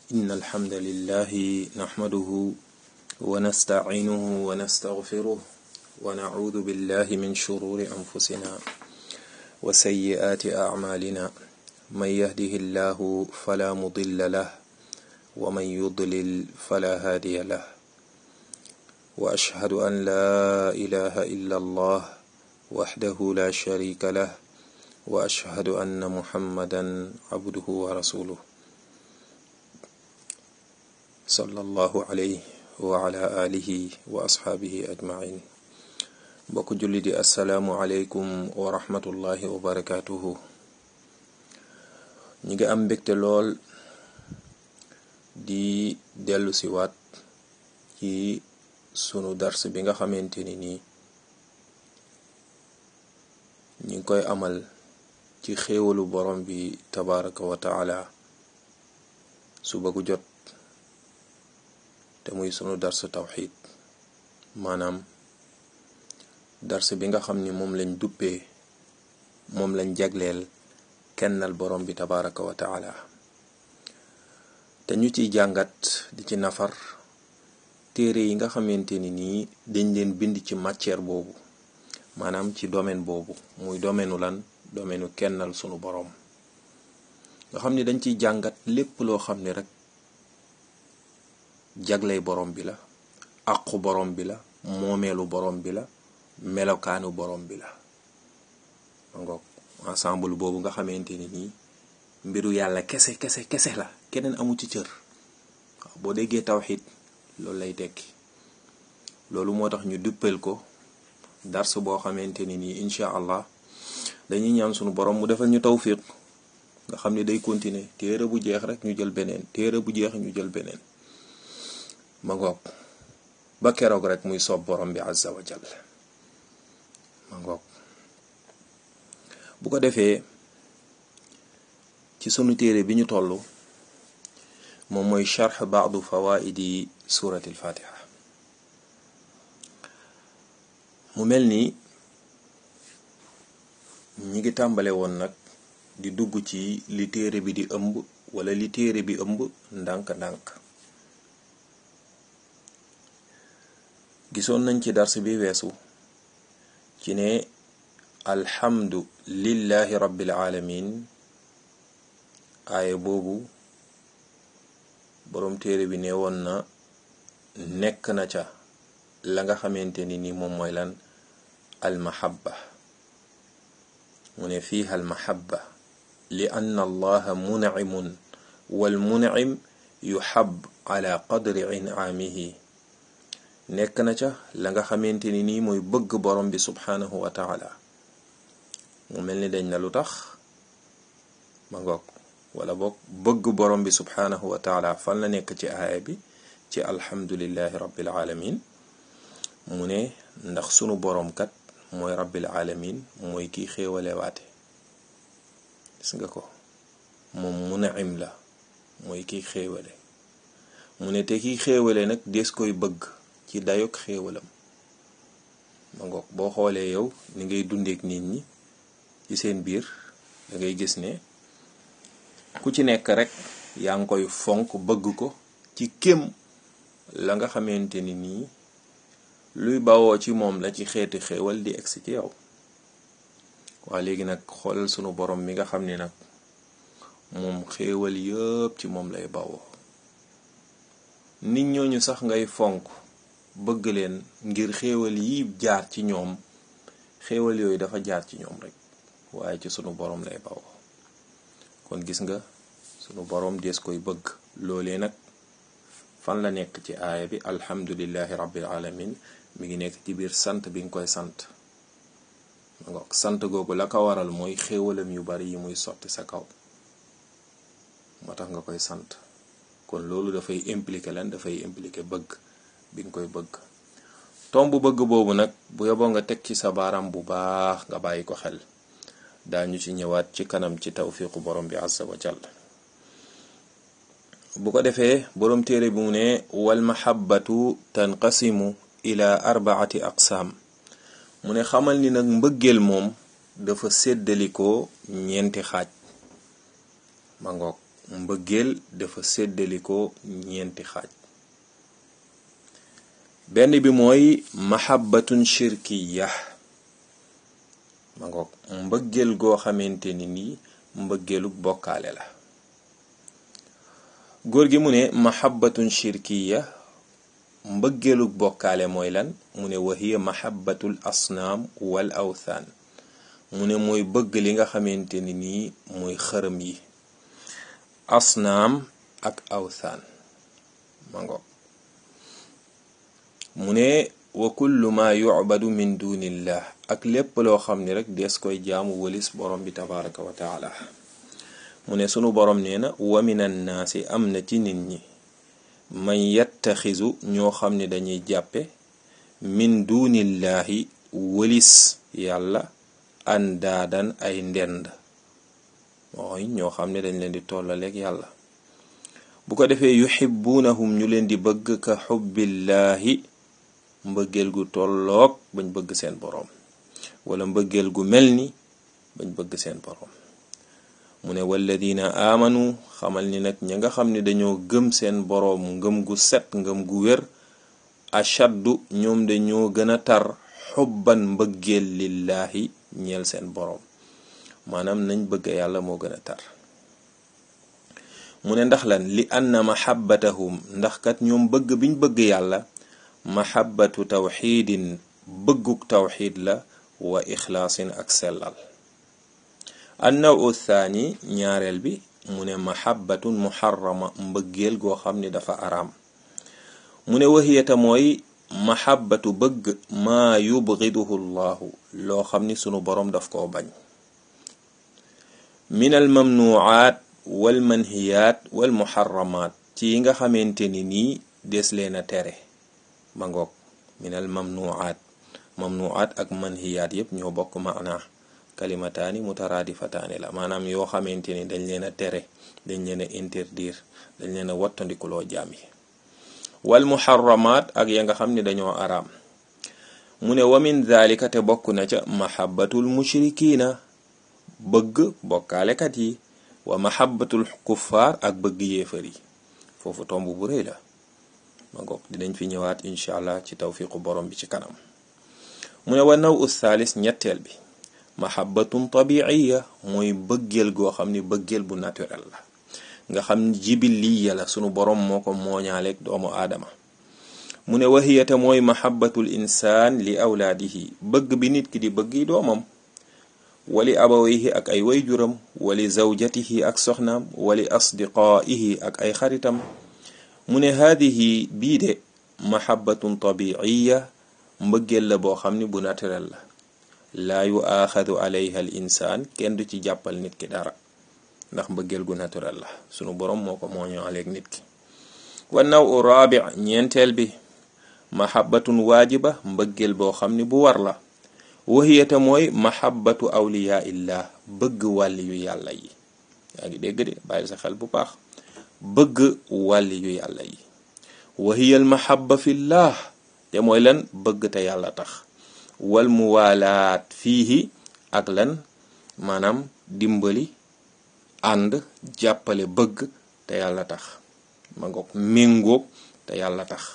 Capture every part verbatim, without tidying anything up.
إن الحمد لله نحمده ونستعينه ونستغفره ونعوذ بالله من شرور أنفسنا وسيئات أعمالنا من يهده الله فلا مضل له ومن يضلل فلا هادي له وأشهد أن لا إله إلا الله وحده لا شريك له وأشهد أن محمدا عبده ورسوله صلى الله عليه وعلى آله وأصحابه أجمعين bokk julli di assalaamu aleykum wa rahmatullahi wa barakatuhu ñi ngi am mbégte lool di dellu si waat ci sunu dars bi nga xamante ni nii ñi ngi koy amal ci xéewalu borom bi tabaraka wa taala suba gu jot te muy sunu dars tawxid maanaam dars bi nga xam ni moom lañ duppee moom lañ jagleel kennal borom bi tabaraka wa taala te ñu ciy jàngat di ci nafar téere yi nga xamante ni nii dañ leen bind ci matière boobu maanaam ci domaine boobu muy domaine lan domaine kennal sunu borom nga xam ni dañ ciy jàngat lépp loo xam ni rek jagley borom bi la àqu borom bi la moomeelu borom bi la melokaanu borom bi la ngoog ensemble boobu nga xamante ni nii mbiru yàlla kese kese kese la keneen amu ci cër waaw boo déggee tawxid loolu lay tekki loolu moo tax ñu duppel ko dars boo xamante ni nii incha allah dañuy ñaan sunu borom mu defal ñu tawfiq nga xam ni day continuer téere bu jeex rek ñu jël beneen téere bu jeex ñu jël beneen ma ngoog ba keroog rek muy soob borom bi azza wa jalla ma ngoog bu ko defee ci sunu téere bi ñu toll moom mooy charx baadu fawaidi surati al-fatiha mu mel ni ñi ngi tàmbale woon nag di dugg ci li téere bi di ëmb wala li téere bi ëmb ndànk-ndànk gisoon nañ ci dars bi weesu ci ne alhamdu lillahi rabbil alamin aaya boobu boroom téere bi ne woon na nekk na ca la nga xamante ni ni moom mooy lan almahabba mu ne fiiha almahabba li anna allaha mun'imun wal mun'im yuhab ala qadri in'amihi nekk na ca la nga xamante ni nii mooy bëgg borom bi subhanahu wa taala mu mel ni dañ na lu tax ma ngoog wala boog bëgg borom bi subhanahu wa taala fan la nekk ci aaya bi ci alhamdulillahi rabbil alamin mu ne ndax sunu borom kat mooy rabbil alamin mooy kiy xéewale waate gis nga ko moom mun'im la mooy kiy xéewale mu ne te kiy xéewale nag des koy bëgg ci dayok xéewalam ma ngoog boo xoolee yow ni ngay dundeek nit ñi ci seen biir da ngay gis ne ku ci nekk rek yaa ngi koy fonk bëgg ko ci kem la nga xamante ni nii luy bawoo ci moom la ci xeeti xéewal di egsi ci yow waa léegi nag xoolal sunu borom mi nga xam ni nag moom xéewal yëpp ci moom lay bawoo nit ñooñu sax ngay fonk bëgg leen ngir xéewal yi jaar ci ñoom xéewal yooyu dafa jaar ci ñoom rek waaye ci sunu borom lay bawoo kon gis nga sunu borom des koy bëgg loolee nag fan la nekk ci aaya bi alhamdulillahi rabbil alamin mi ngi nekk ci biir sant bi nga koy sant ma ngoog sant googu la ko waral mooy xéewalam yu bari yi muy sotti sa kaw moo tax nga koy sant kon loolu dafay impliquer lan dafay impliquer bëgg bi nga koy bëgg tomb bëgg boobu nag bu yoboo nga teg ci sa baaraam bu baax nga bàyyi ko xel daañu ci ñëwaat ci kanam ci tawfiqu borom bi azza wa jalla bu ko defee borom téere bi mu ne wal mahabbatu tanqasimu ila arbaati aqsaam mu ne xamal ni nag mbëggeel moom dafa séddalikoo ñeenti xaaj ma ngoog mbëggeel dafa séddalikoo ñeenti xaaj. benn bi mooy mahabbatun shirkiya, ma ngoog mbëggeel goo xamante ni nii mbëggeelu bokkaale la. góor gi mu ne mahabbatun shirkiya, mbëggeelu bokkaale mooy lan? mu ne wa hiya mahabbatul asnaam wal awthaan, mu ne mooy bëgg li nga xamante ni nii mooy xërëm yi, asnaam ak awthaan, ma ngoog mu ne wa kullu ma yu'badu min dunillah, ak lépp loo xam ni rek des koy jaamu walis borom bi tabaraka wa taala. mu ne sunu borom nee na wa minan naasi, am na ci nit ñi, man yattaxisu ñoo xam ne dañuy jàppe min dunillahi walis yàlla andaadan ay ndend, mooy ñoo xam ne dañ leen di tollaleeg yàlla. bu ko defee yuhibbunahum ñu leen di bëgg ka xubbillahi, mbëggeel gu tolloog bañ bëgg seen boroom, wala mbëggeel gu mel ni bañ bëgg seen boroom. mu ne walladina amanu, xamal ni nag ña nga xam ne dañoo gëm seen boroom ngëm gu set, ngëm gu wér, ashaddu ñoom dañoo gën a tar xubban mbëggeel lillahi ñeel seen boroom, maanaam nañ bëgg yàlla moo gën a tar. mu ne ndax lan? li anna mahabbatahum, ndax kat ñoom bëgg biñ bëgg yàlla, mahabbatu tawxiidin, bëgguk tawxiid la, wa ixlaasin ak sellal. annawu thaani, ñaareel bi, mu ne mahabbatun muharrama, mbëggeel goo xam ni dafa araam. mu ne waxiyata mooy mahabbatu bëgg maa yubgiduhu llahu, loo xam ni sunu boroom daf koo bañ, min al mamnuaat wal manhiyaat wal muharramaat, ci yi nga xamante ni nii des leen a tere, ma ngoog min al mamnuaat, mamnuaat ak manhiyaat yépp ñoo bokk maana, kalimataani mutaraadifataani la, maanaam yoo xamante ni dañ leen a tere, dañ leen a interdire, dañ leen a wattandikuloo jaam yi. wal muharramaat, ak ya nga xam ne dañoo araam. mu ne wa min dhalika, te bokk na ca mahabbatul mushrikiina, bëgg bokkaalekat yi, wa mahabbatul kuffaar, ak bëgg yéefar yi. foofu tomb bu rëy la, ma ngoog dinañ fi ñëwaat incha allah ci tawfiqu borom bi ci kanam. mu ne wa naw thalis, ñetteel bi, mahabbatun tabiiya, mooy bëggeel goo xam ni bëggeel bu naturel la, nga xam ni jibiliya la, sunu borom moo ko mooñaaleeg doomu aadama. mu ne wahiyata mooy mahabbatul insaan li awlaadihi, bëgg bi nit ki di bëggi doomam, wali abawayhi ak ay wayjuram, wali zawjatihi ak soxnaam, wali asdiqaihi ak ay xaritam. mu ne haadihi bii de mahabbatun tabiiya, mbëggeel la boo xam ni bu naturel la, laa yu aaxadu alayha al insaan, kenn du ci jàppal nit ki dara, ndax mbëggeel gu naturel la, sunu borom moo ko mooñaaleeg nit ki. wa naw u raabi, ñeenteel bi, mahabbatun waajiba, mbëggeel boo xam ni bu war la, wahiyata mooy mahabbatu awliyaa illah, bëgg wàlli yu yàlla yi. yaa ngi dégg de, bàyyi sa xel bu baax, bëgg wàlli yu yàlla yi. wahiyal mahabba fillah, te mooy lan? bëgg te yàlla tax. wal muwaalaat fiihi, ak lan? maanaam dimbali, ànd, jàppale, bëgg te yàlla tax, ma ngoog méngoog te yàlla tax.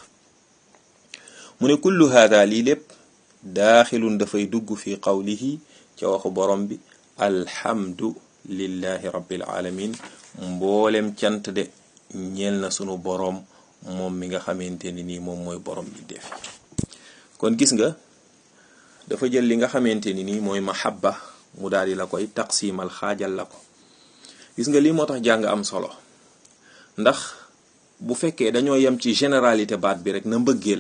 mu ne kullu haada, lii lépp, daaxilun dafay dugg fi qawlihi, ca waxu borom bi, alhamdu lillahi rabbil alamin, mboolem cant de ñeel na sunu borom, moom mi nga xamante ni nii moom mooy borom bi def. kon gis nga, dafa jël li nga xamante ni nii mooy mahabba, mu daal di la koy taqsimal, xaajal la ko. gis nga lii moo tax jàng am solo, ndax bu fekkee dañoo yem ci généralité baat bi rek na mbëggeel,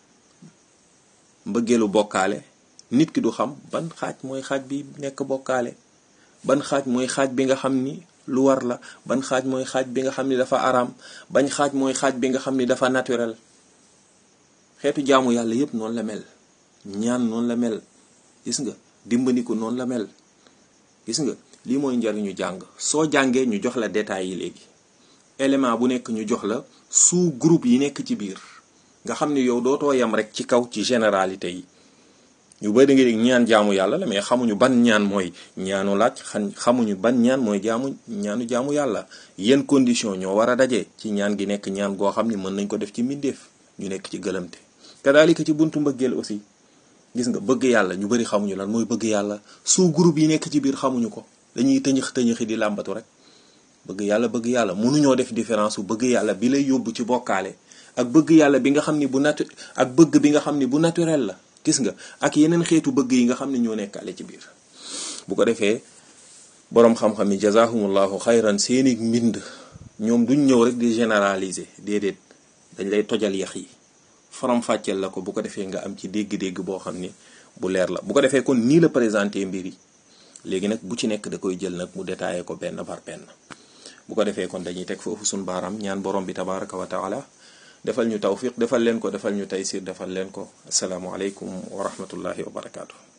mbëggeelu bokkaale, nit ki du xam ban xaaj mooy xaaj bi nekk bokkaale, ban xaaj mooy xaaj bi nga xam ni lu war la, ban xaaj mooy xaaj bi nga xam ni dafa araam, bañ xaaj mooy xaaj bi nga xam ni dafa naturel. xeetu jaamu yàlla yépp noonu la mel, ñaan noonu la mel, gis nga dimbandiku noonu la mel. gis nga lii mooy njariñu jàng. soo jàngee ñu jox la détails yi léegi, élément bu nekk ñu jox la sous groupe yi nekk ci biir, nga xam ni yow dootoo yam rek ci kaw ci généralité yi. ñu bëri nga dégg ñaan jaamu yàlla la mais xamuñu ban ñaan mooy ñaanu laaj xam xamuñu ban ñaan mooy jaamu ñaanu jaamu yàlla yenn condition ñoo war a daje ci ñaan gi nekk ñaan goo xam ni mën nañ ko def ci mbindeef ñu nekk ci gëlëmte kadaalika ci buntu mbëggeel aussi gis nga bëgg yàlla ñu bëri xamuñu lan mooy bëgg yàlla sous groupe yi nekk ci biir xamuñu ko dañuy tëñëx tëñëxi di làmbatu rek bëgg yàlla bëgg yàlla mënuñoo def différence bu bëgg yàlla bi lay yóbbu ci bokkaale ak bëgg yàlla bi nga xam ni bu natu ak bëgg bi nga xam ni bu naturel la gis nga ak yeneen xeetu bëgg yi nga xam ne ñoo nekkaale ci biir bu ko defee boroom xam-xam yi jazahumullahu xayran seeni mbind ñoom duñ ñëw rek di généraliser déedéet dañ lay tojal yax yi faram fàcceel la ko bu ko defee nga am ci dégg-dégg boo xam ni bu leer la bu ko defee kon nii la présenté mbir yi léegi nag bu ci nekk da koy jël nag mu détaillé ko benn par benn bu ko defee kon dañuy teg foofu suñu baaraam ñaan borom bi tabaraka wa taala defal ñu tawfiq defal leen ko defal ñu taysir defal leen ko asalaamu aleykum wa rahmatullahi wa barakaatu.